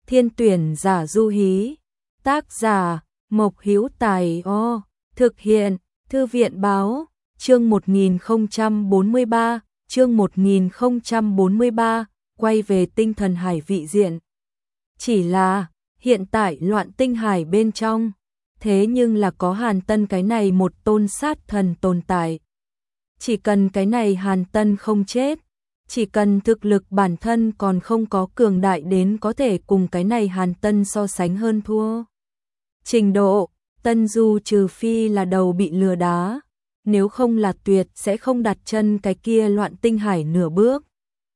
Thiên tuyển giả Du Hí. Tác giả Mộc Hữu Tài. Thực hiện Thư viện báo. Chương 1043, chương 1043, quay về tinh thần hải vị diện. Chỉ là, hiện tại loạn tinh hải bên trong, thế nhưng là có Hàn Tân cái này một tôn sát thần tồn tại. Chỉ cần cái này Hàn Tân không chết, chỉ cần thực lực bản thân còn không có cường đại đến có thể cùng cái này Hàn Tân so sánh hơn thua. Trình độ, Tân Du trừ phi là đầu bị lừa đá, nếu không là tuyệt sẽ không đặt chân cái kia loạn tinh hải nửa bước.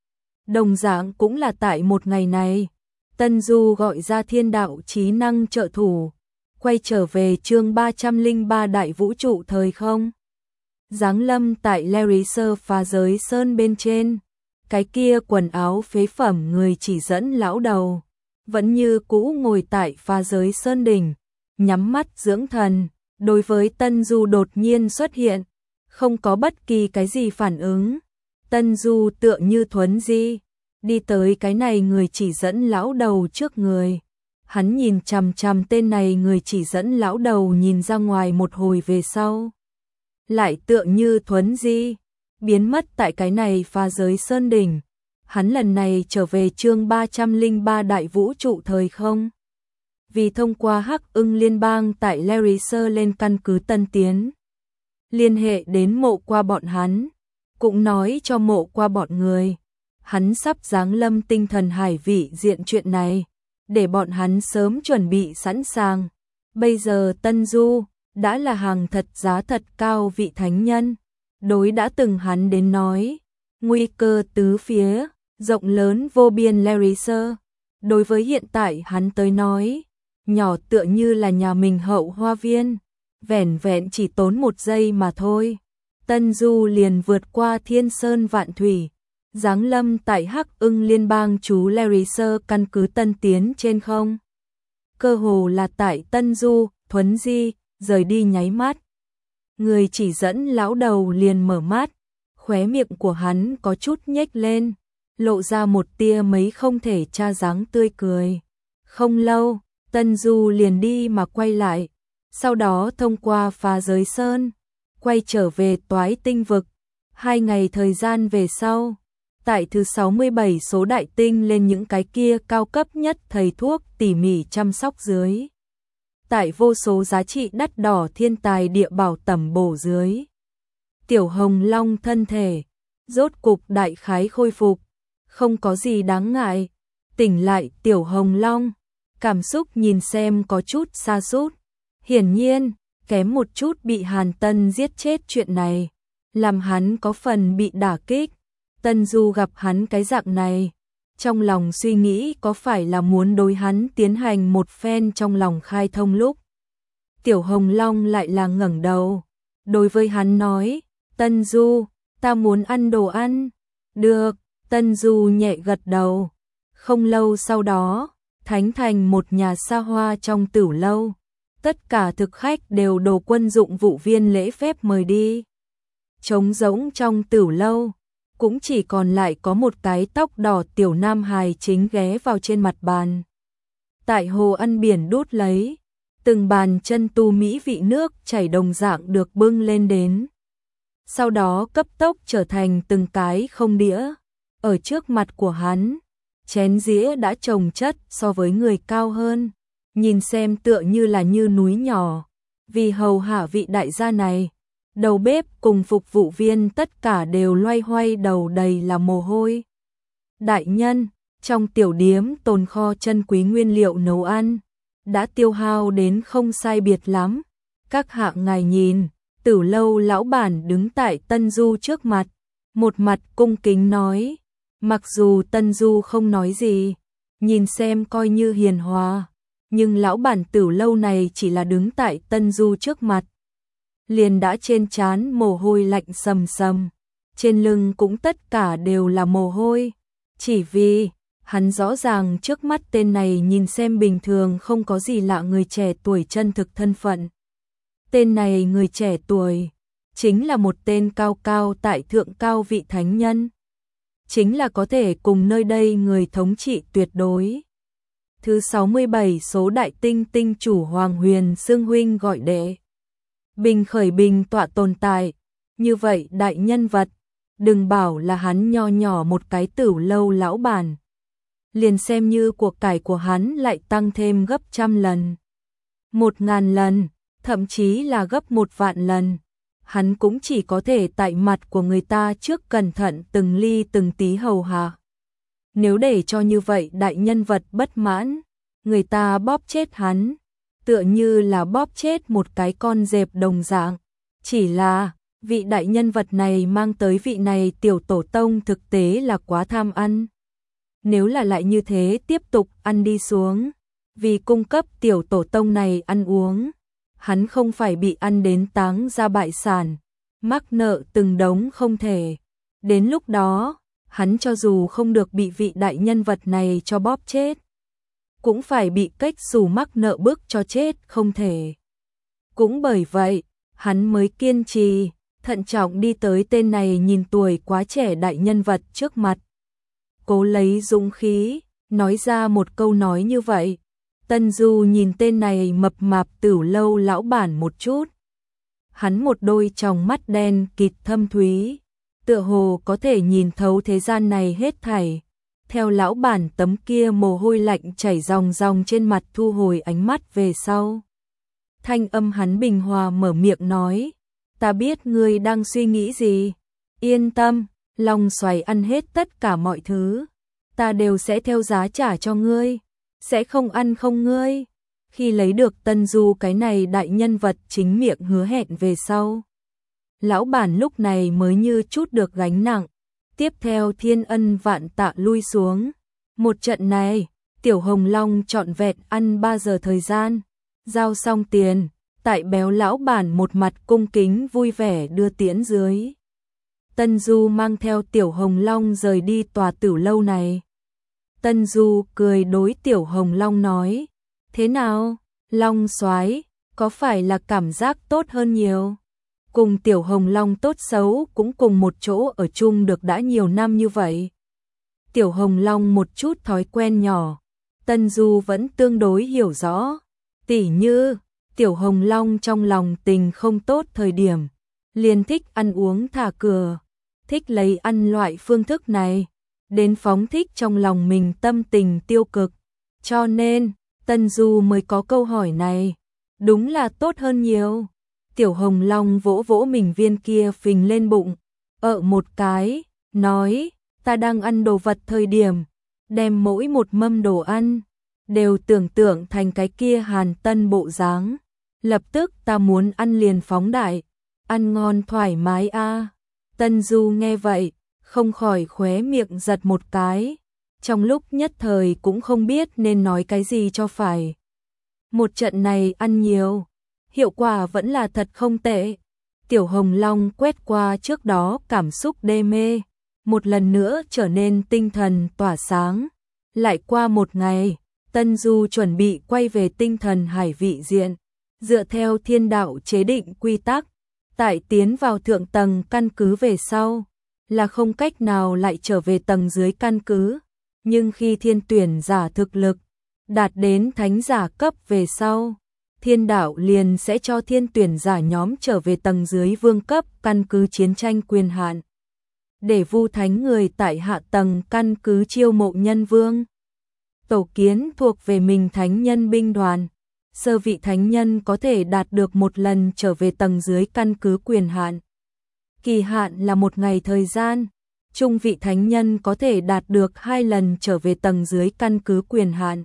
Đồng dạng cũng là tại một ngày này, Tân Du gọi ra thiên đạo trí năng trợ thủ, quay trở về chương 303 đại vũ trụ thời không. Giáng lâm tại Larisser phá giới sơn bên trên, cái kia quần áo phế phẩm người chỉ dẫn lão đầu, vẫn như cũ ngồi tại phá giới sơn đỉnh, nhắm mắt dưỡng thần, đối với Tân Du đột nhiên xuất hiện, không có bất kỳ cái gì phản ứng. Tân Du tựa như thuấn di, đi tới cái này người chỉ dẫn lão đầu trước người. Hắn nhìn chằm chằm tên này người chỉ dẫn lão đầu nhìn ra ngoài một hồi về sau. Lại tựa như thuấn di, biến mất tại cái này phá giới sơn đỉnh. Hắn lần này trở về chương 303 đại vũ trụ thời không. Vì thông qua Hắc Ưng liên bang tại Larisser lên căn cứ tân tiến. Liên hệ đến Mộ Qua bọn hắn, cũng nói cho Mộ Qua bọn người. Hắn sắp giáng lâm tinh thần hải vị diện chuyện này, để bọn hắn sớm chuẩn bị sẵn sàng. Bây giờ Tân Du đã là hàng thật giá thật cao vị thánh nhân, đối đã từng hắn đến nói, nguy cơ tứ phía, rộng lớn vô biên Larisser. Đối với hiện tại hắn tới nói, nhỏ tựa như là nhà mình hậu hoa viên, vẻn vẹn chỉ tốn 1 giây mà thôi. Tân Du liền vượt qua thiên sơn vạn thủy, giáng lâm tại Hắc Ưng liên bang chú Larisser căn cứ tân tiến trên không. Cơ hồ là tại Tân Du, thuấn di, rời đi nháy mắt. Người chỉ dẫn lão đầu liền mở mắt, khóe miệng của hắn có chút nhếch lên, lộ ra một tia mấy không thể tra dáng tươi cười. Không lâu, Tân Du liền đi mà quay lại, sau đó thông qua phá giới sơn, quay trở về Toái Tinh vực. 2 ngày thời gian về sau, tại thứ 67 số đại tinh lên những cái kia cao cấp nhất thầy thuốc tỉ mỉ chăm sóc dưới. Tại vô số giá trị đắt đỏ thiên tài địa bảo tẩm bổ dưới. Tiểu Hồng Long thân thể, rốt cục đại khái khôi phục, không có gì đáng ngại. Tỉnh lại Tiểu Hồng Long, cảm xúc nhìn xem có chút sa sút. Hiển nhiên, kém một chút bị Hàn Tân giết chết chuyện này, làm hắn có phần bị đả kích. Tân Du gặp hắn cái dạng này, trong lòng suy nghĩ có phải là muốn đối hắn tiến hành một phen trong lòng khai thông lúc. Tiểu Hồng Long lại là ngẩng đầu, đối với hắn nói, Tân Du, ta muốn ăn đồ ăn. Được, Tân Du nhẹ gật đầu. Không lâu sau đó, Thánh Thành một nhà xa hoa trong tửu lâu, tất cả thực khách đều đồ quân dụng vụ viên lễ phép mời đi. Trống rỗng trong tửu lâu, cũng chỉ còn lại có một cái tóc đỏ tiểu nam hài chính ghé vào trên mặt bàn. Tại hồ ăn biển đút lấy, từng bàn chân tu mỹ vị nước chảy đồng dạng được bưng lên đến. Sau đó cấp tốc trở thành từng cái không đĩa. Ở trước mặt của hắn, chén dĩa đã chồng chất so với người cao hơn, nhìn xem tựa như là như núi nhỏ. Vì hầu hạ vị đại gia này, đầu bếp cùng phục vụ viên tất cả đều loay hoay đầu đầy là mồ hôi. Đại nhân, trong tiểu điếm tồn kho chân quý nguyên liệu nấu ăn, đã tiêu hao đến không sai biệt lắm. Các hạ ngài nhìn, Tửu lâu lão bản đứng tại Tân Du trước mặt, một mặt cung kính nói. Mặc dù Tân Du không nói gì, nhìn xem coi như hiền hòa, nhưng lão bản Tửu lâu này chỉ là đứng tại Tân Du trước mặt, liền đã trên trán mồ hôi lạnh sầm sầm, trên lưng cũng tất cả đều là mồ hôi, chỉ vì hắn rõ ràng trước mắt tên này nhìn xem bình thường không có gì lạ người trẻ tuổi chân thực thân phận. Tên này người trẻ tuổi, chính là một tên cao cao tại thượng cao vị thánh nhân. Chính là có thể cùng nơi đây người thống trị tuyệt đối. Thứ 67 số đại tinh tinh chủ Hoàng Huyền xưng huynh gọi đệ. Bình khởi bình tọa tồn tại, như vậy đại nhân vật, đừng bảo là hắn nho nhỏ một cái Tửu Lâu lão bản. Liền xem như cuộc cải của hắn lại tăng thêm gấp 100 lần, 1000 lần, thậm chí là gấp 1.000.000 lần. Hắn cũng chỉ có thể tại mặt của người ta trước cẩn thận từng ly từng tí hầu hạ. Nếu để cho như vậy đại nhân vật bất mãn, người ta bóp chết hắn, tựa như là bóp chết một cái con dẹp đồng dạng. Chỉ là, vị đại nhân vật này mang tới vị này tiểu tổ tông thực tế là quá tham ăn. Nếu là lại như thế tiếp tục ăn đi xuống, vì cung cấp tiểu tổ tông này ăn uống, hắn không phải bị ăn đến táng ra bại sản, mắc nợ từng đống không thể. Đến lúc đó, hắn cho dù không được bị vị đại nhân vật này cho bóp chết, cũng phải bị cách xù mắc nợ bức cho chết không thể. Cũng bởi vậy, hắn mới kiên trì, thận trọng đi tới tên này nhìn tuổi quá trẻ đại nhân vật trước mặt. Cố lấy dũng khí, nói ra một câu nói như vậy. Tân Du nhìn tên này mập mạp Tửu Lâu lão bản một chút. Hắn một đôi tròng mắt đen kịt thâm thúy, tựa hồ có thể nhìn thấu thế gian này hết thảy. Theo lão bản tấm kia mồ hôi lạnh chảy ròng ròng trên mặt thu hồi ánh mắt về sau. Thanh âm hắn bình hòa mở miệng nói, ta biết ngươi đang suy nghĩ gì. Yên tâm, Long Xoài ăn hết tất cả mọi thứ, ta đều sẽ theo giá trả cho ngươi, sẽ không ăn không ngươi. Khi lấy được Tân Du cái này đại nhân vật chính miệng hứa hẹn về sau, lão bản lúc này mới như chút được gánh nặng. Tiếp theo thiên ân vạn tạ lui xuống. Một trận này, Tiểu Hồng Long trọn vẹn ăn 3 giờ thời gian, giao xong tiền, tại béo lão bản một mặt cung kính vui vẻ đưa tiễn dưới. Tân Du mang theo Tiểu Hồng Long rời đi tòa Tửu Lâu này. Tân Du cười đối Tiểu Hồng Long nói, thế nào, Long soái, có phải là cảm giác tốt hơn nhiều? Cùng Tiểu Hồng Long tốt xấu cũng cùng một chỗ ở chung được đã nhiều năm như vậy. Tiểu Hồng Long một chút thói quen nhỏ, Tân Du vẫn tương đối hiểu rõ. Tỉ như, Tiểu Hồng Long trong lòng tình không tốt thời điểm, liền thích ăn uống thả cửa, thích lấy ăn loại phương thức này, đến phóng thích trong lòng mình tâm tình tiêu cực. Cho nên, Tân Du mới có câu hỏi này, đúng là tốt hơn nhiều. Tiểu Hồng Long vỗ vỗ mình viên kia phình lên bụng, một cái, nói, ta đang ăn đồ vật thời điểm, đem mỗi một mâm đồ ăn, đều tưởng tượng thành cái kia Hàn Tân bộ dáng. Lập tức ta muốn ăn liền phóng đại, ăn ngon thoải mái a. Tân Du nghe vậy, không khỏi khóe miệng giật một cái, trong lúc nhất thời cũng không biết nên nói cái gì cho phải. Một trận này ăn nhiều, hiệu quả vẫn là thật không tệ. Tiểu Hồng Long quét qua trước đó cảm xúc đê mê, một lần nữa trở nên tinh thần tỏa sáng. Lại qua một ngày, Tân Du chuẩn bị quay về tinh thần hải vị diện, dựa theo thiên đạo chế định quy tắc, tại tiến vào thượng tầng căn cứ về sau, là không cách nào lại trở về tầng dưới căn cứ. Nhưng khi thiên tuyển giả thực lực đạt đến thánh giả cấp về sau, thiên đạo liền sẽ cho thiên tuyển giả nhóm trở về tầng dưới vương cấp căn cứ chiến tranh quyền hạn, để vu thánh người tại hạ tầng căn cứ chiêu mộ nhân vương. Tổ kiến thuộc về mình thánh nhân binh đoàn, sơ vị thánh nhân có thể đạt được một lần trở về tầng dưới căn cứ quyền hạn. Kỳ hạn là 1 ngày thời gian, trung vị thánh nhân có thể đạt được 2 lần trở về tầng dưới căn cứ quyền hạn.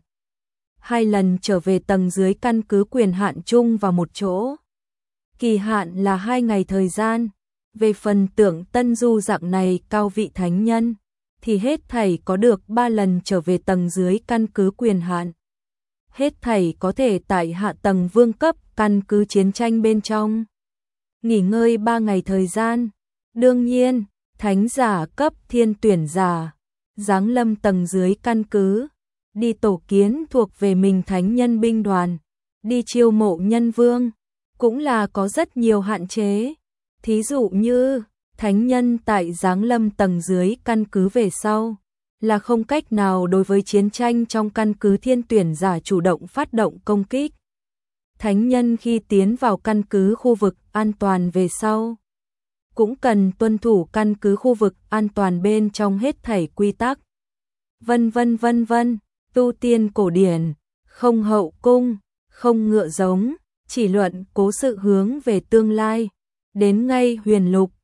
2 lần trở về tầng dưới căn cứ quyền hạn chung vào một chỗ. Kỳ hạn là 2 ngày thời gian. Về phần tưởng Tân Du dạng này cao vị thánh nhân, thì hết thảy có được 3 lần trở về tầng dưới căn cứ quyền hạn. Hết thảy có thể tại hạ tầng vương cấp căn cứ chiến tranh bên trong nghỉ ngơi 3 ngày thời gian. Đương nhiên, thánh giả cấp thiên tuyển giả giáng lâm tầng dưới căn cứ, đi tổ kiến thuộc về mình thánh nhân binh đoàn, đi chiêu mộ nhân vương, cũng là có rất nhiều hạn chế. Thí dụ như, thánh nhân tại giáng lâm tầng dưới căn cứ về sau, là không cách nào đối với chiến tranh trong căn cứ thiên tuyển giả chủ động phát động công kích. Thánh nhân khi tiến vào căn cứ khu vực an toàn về sau, cũng cần tuân thủ căn cứ khu vực an toàn bên trong hết thảy quy tắc. Vân vân vân vân, tu tiên cổ điển, không hậu cung, không ngựa giống, chỉ luận cố sự hướng về tương lai. Đến ngay huyền lục,